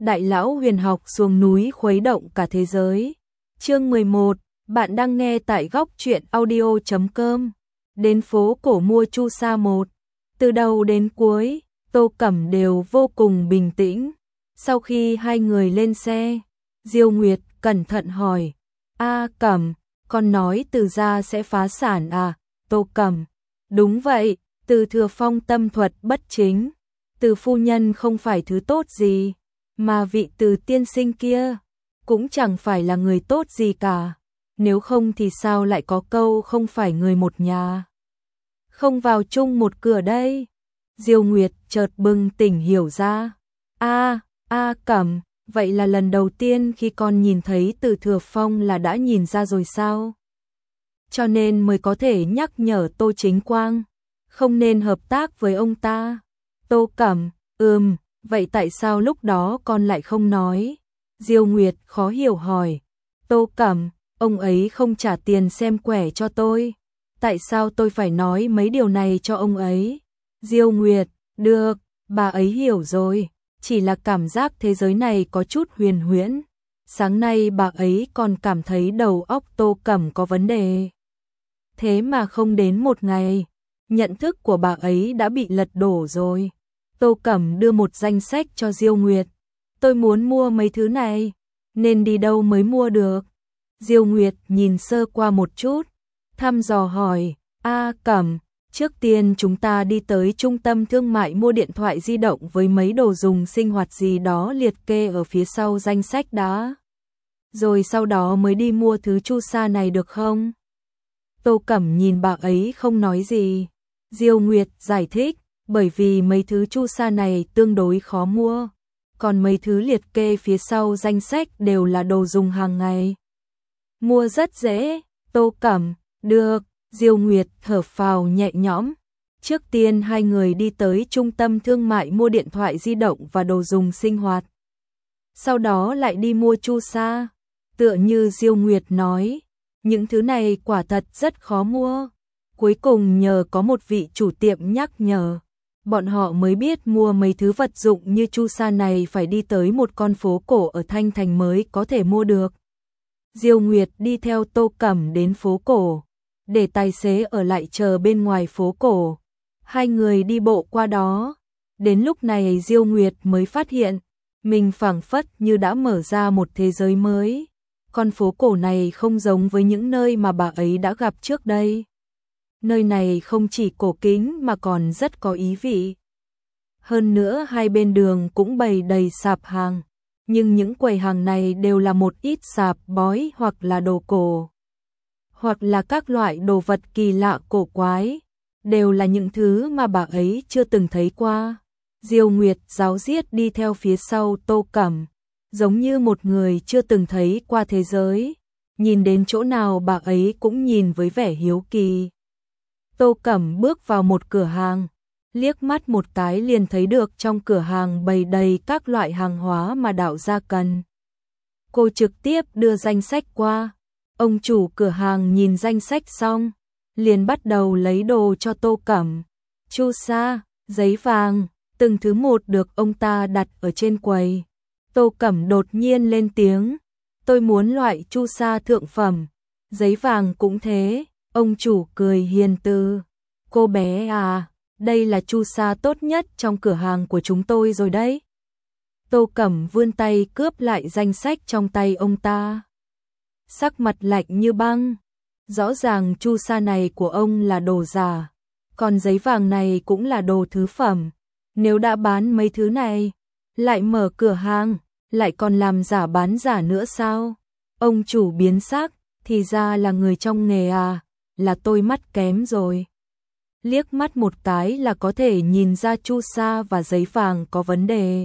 Đại lão huyền học xuống núi khuấy động cả thế giới. Chương 11, bạn đang nghe tại góc truyện audio.com. Đến phố cổ mua chu sa một. Từ đầu đến cuối, Tô Cẩm đều vô cùng bình tĩnh. Sau khi hai người lên xe, Diêu Nguyệt cẩn thận hỏi: "A Cẩm, con nói Từ gia sẽ phá sản à?" Tô Cẩm: "Đúng vậy, Từ Thừa Phong tâm thuật bất chính, Từ phu nhân không phải thứ tốt gì, mà vị Từ tiên sinh kia cũng chẳng phải là người tốt gì cả, nếu không thì sao lại có câu không phải người một nhà, không vào chung một cửa đây." Diêu Nguyệt chợt bừng tỉnh hiểu ra. A Cẩm, vậy là lần đầu tiên khi con nhìn thấy Từ Thừa Phong là đã nhìn ra rồi sao? Cho nên mới có thể nhắc nhở Tô Chính Quang không nên hợp tác với ông ta. Tô Cẩm: vậy tại sao lúc đó con lại không nói? Diêu Nguyệt khó hiểu hỏi. Tô Cẩm: ông ấy không trả tiền xem quẻ cho tôi, tại sao tôi phải nói mấy điều này cho ông ấy? Diêu Nguyệt: được, bà ấy hiểu rồi, chỉ là cảm giác thế giới này có chút huyền huyễn. Sáng nay bà ấy còn cảm thấy đầu óc Tô Cẩm có vấn đề. Thế mà không đến một ngày, nhận thức của bà ấy đã bị lật đổ rồi. Tô Cẩm đưa một danh sách cho Diêu Nguyệt. Tôi muốn mua mấy thứ này, nên đi đâu mới mua được? Diêu Nguyệt nhìn sơ qua một chút, thăm dò hỏi: A Cẩm, trước tiên chúng ta đi tới trung tâm thương mại mua điện thoại di động với mấy đồ dùng sinh hoạt gì đó liệt kê ở phía sau danh sách đã. Rồi sau đó mới đi mua thứ chu sa này được không? Tô Cẩm nhìn bà ấy không nói gì. Diêu Nguyệt giải thích: bởi vì mấy thứ chu sa này tương đối khó mua, còn mấy thứ liệt kê phía sau danh sách đều là đồ dùng hàng ngày, mua rất dễ. Tô Cẩm: được. Diêu Nguyệt thở phào nhẹ nhõm. Trước tiên hai người đi tới trung tâm thương mại mua điện thoại di động và đồ dùng sinh hoạt, sau đó lại đi mua chu sa. Tựa như Diêu Nguyệt nói, những thứ này quả thật rất khó mua. Cuối cùng nhờ có một vị chủ tiệm nhắc nhở, bọn họ mới biết mua mấy thứ vật dụng như chu sa này phải đi tới một con phố cổ ở Thanh Thành mới có thể mua được. Diêu Nguyệt đi theo Tô Cẩm đến phố cổ, để tài xế ở lại chờ bên ngoài phố cổ. Hai người đi bộ qua đó. Đến lúc này Diêu Nguyệt mới phát hiện, mình phảng phất như đã mở ra một thế giới mới. Con phố cổ này không giống với những nơi mà bà ấy đã gặp trước đây. Nơi này không chỉ cổ kính mà còn rất có ý vị. Hơn nữa hai bên đường cũng bày đầy sạp hàng, nhưng những quầy hàng này đều là một ít sạp bói hoặc là đồ cổ, hoặc là các loại đồ vật kỳ lạ cổ quái, đều là những thứ mà bà ấy chưa từng thấy qua. Diêu Nguyệt ráo riết đi theo phía sau Tô Cẩm, giống như một người chưa từng thấy qua thế giới, nhìn đến chỗ nào bà ấy cũng nhìn với vẻ hiếu kỳ. Tô Cẩm bước vào một cửa hàng, liếc mắt một cái liền thấy được trong cửa hàng bày đầy các loại hàng hóa mà đạo gia cần. Cô trực tiếp đưa danh sách qua. Ông chủ cửa hàng nhìn danh sách xong, liền bắt đầu lấy đồ cho Tô Cẩm. Chu sa, giấy vàng, từng thứ một được ông ta đặt ở trên quầy. Tô Cẩm đột nhiên lên tiếng: tôi muốn loại chu sa thượng phẩm, giấy vàng cũng thế. Ông chủ cười hiền từ: cô bé à, đây là chu sa tốt nhất trong cửa hàng của chúng tôi rồi đấy. Tô Cẩm vươn tay cướp lại danh sách trong tay ông ta, sắc mặt lạnh như băng. Rõ ràng chu sa này của ông là đồ giả, còn giấy vàng này cũng là đồ thứ phẩm. Nếu đã bán mấy thứ này, lại mở cửa hàng, lại còn làm giả bán giả nữa sao? Ông chủ biến sắc: thì ra là người trong nghề à, là tôi mắt kém rồi. Liếc mắt một cái là có thể nhìn ra chu sa và giấy vàng có vấn đề.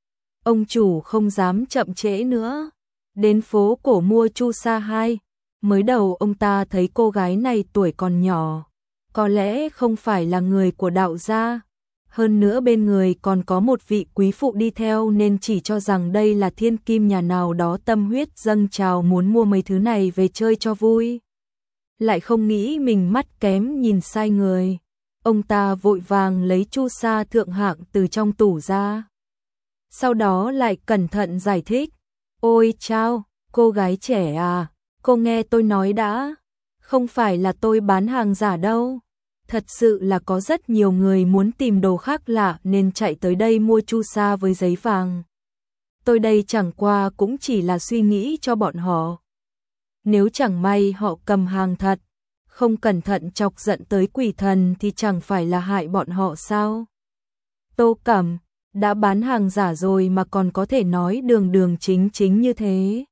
Ông chủ không dám chậm trễ nữa, đến phố cổ mua chu sa 2. Mới đầu ông ta thấy cô gái này tuổi còn nhỏ, có lẽ không phải là người của đạo gia. Hơn nữa bên người còn có một vị quý phụ đi theo nên chỉ cho rằng đây là thiên kim nhà nào đó tâm huyết dâng trào muốn mua mấy thứ này về chơi cho vui. Lại không nghĩ mình mắt kém nhìn sai người. Ông ta vội vàng lấy chu sa thượng hạng từ trong tủ ra. sau đó lại cẩn thận giải thích. Ôi chao, cô gái trẻ à, cô nghe tôi nói đã, không phải là tôi bán hàng giả đâu. Thật sự là có rất nhiều người muốn tìm đồ khác lạ nên chạy tới đây mua chu sa với giấy vàng. Tôi đây chẳng qua cũng chỉ là suy nghĩ cho bọn họ. Nếu chẳng may họ cầm hàng thật, không cẩn thận chọc giận tới quỷ thần thì chẳng phải là hại bọn họ sao? Tô Cẩm, đã bán hàng giả rồi mà còn có thể nói đường đường chính chính như thế.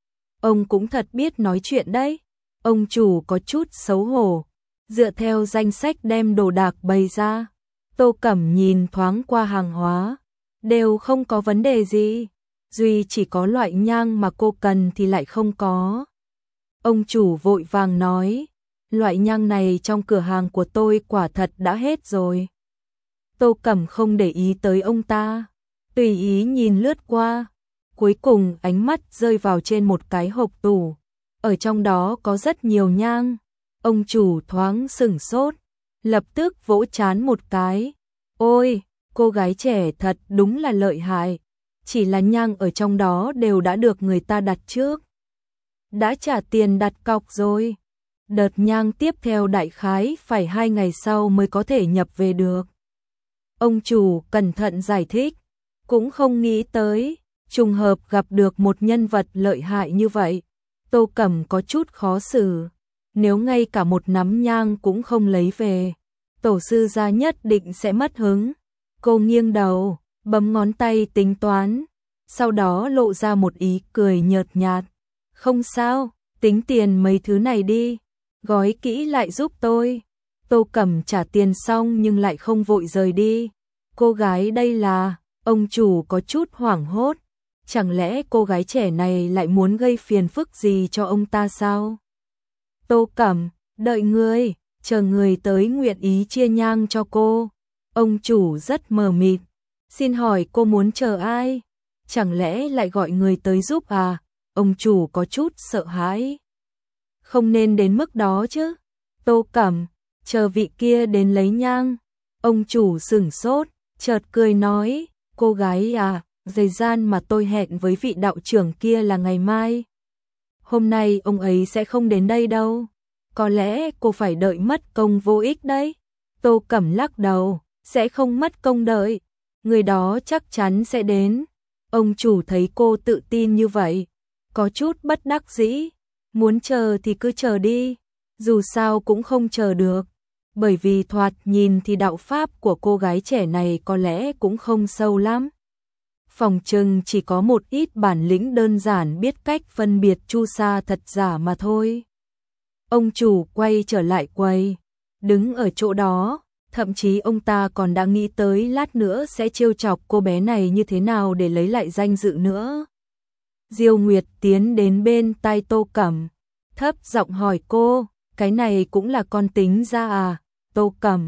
Ông cũng thật biết nói chuyện đấy. Ông chủ có chút xấu hổ, dựa theo danh sách đem đồ đạc bày ra. Tô Cẩm nhìn thoáng qua hàng hóa, đều không có vấn đề gì, duy chỉ có loại nhang mà cô cần thì lại không có. Ông chủ vội vàng nói, loại nhang này trong cửa hàng của tôi quả thật đã hết rồi. Tô Cẩm không để ý tới ông ta, tùy ý nhìn lướt qua, cuối cùng ánh mắt rơi vào trên một cái hộp tủ, ở trong đó có rất nhiều nhang. Ông chủ thoáng sửng sốt, lập tức vỗ trán một cái. Ôi, cô gái trẻ thật đúng là lợi hại, chỉ là nhang ở trong đó đều đã được người ta đặt trước. Đã trả tiền đặt cọc rồi. Đợt nhang tiếp theo đại khái phải 2 ngày sau mới có thể nhập về được. Ông chủ cẩn thận giải thích, cũng không nghĩ tới, trùng hợp gặp được một nhân vật lợi hại như vậy. Tô Cẩm có chút khó xử, nếu ngay cả một nắm nhang cũng không lấy về, tổ sư gia nhất định sẽ mất hứng. Cô nghiêng đầu, bấm ngón tay tính toán, sau đó lộ ra một ý cười nhợt nhạt. Không sao, tính tiền mấy thứ này đi, gói kỹ lại giúp tôi. Tô Cẩm trả tiền xong nhưng lại không vội rời đi. Cô gái đây là, ông chủ có chút hoảng hốt. Chẳng lẽ cô gái trẻ này lại muốn gây phiền phức gì cho ông ta sao? Tô Cẩm, đợi người, chờ người tới nguyện ý chia nhang cho cô. Ông chủ rất mờ mịt. Xin hỏi cô muốn chờ ai? Chẳng lẽ lại gọi người tới giúp à? Ông chủ có chút sợ hãi. Không nên đến mức đó chứ. Tô Cẩm, chờ vị kia đến lấy nhang. Ông chủ sửng sốt, chợt cười nói, cô gái à, thời gian mà tôi hẹn với vị đạo trưởng kia là ngày mai. Hôm nay ông ấy sẽ không đến đây đâu. Có lẽ cô phải đợi mất công vô ích đấy. Tô Cẩm lắc đầu, sẽ không mất công đợi. Người đó chắc chắn sẽ đến. Ông chủ thấy cô tự tin như vậy, có chút bất đắc dĩ. Muốn chờ thì cứ chờ đi, dù sao cũng không chờ được. Bởi vì thoạt nhìn thì đạo pháp của cô gái trẻ này có lẽ cũng không sâu lắm. Phòng trừng chỉ có một ít bản lĩnh đơn giản biết cách phân biệt chu sa thật giả mà thôi. Ông chủ quay trở lại quầy, đứng ở chỗ đó, thậm chí ông ta còn đã nghĩ tới lát nữa sẽ trêu chọc cô bé này như thế nào để lấy lại danh dự nữa. Diêu Nguyệt tiến đến bên tai Tô Cẩm, thấp giọng hỏi cô, cái này cũng là con tính ra à? Tô Cẩm,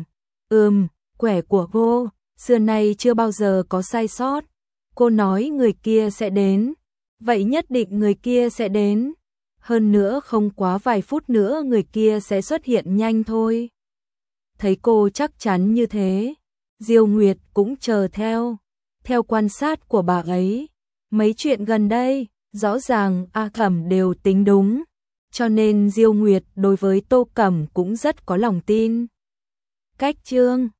quẻ của cô, xưa nay chưa bao giờ có sai sót. Cô nói người kia sẽ đến, vậy nhất định người kia sẽ đến. Hơn nữa không quá vài phút nữa người kia sẽ xuất hiện nhanh thôi. Thấy cô chắc chắn như thế, Diêu Nguyệt cũng chờ theo. Theo quan sát của bà ấy, mấy chuyện gần đây, rõ ràng A Cẩm đều tính đúng. Cho nên Diêu Nguyệt đối với Tô Cẩm cũng rất có lòng tin. Cách chương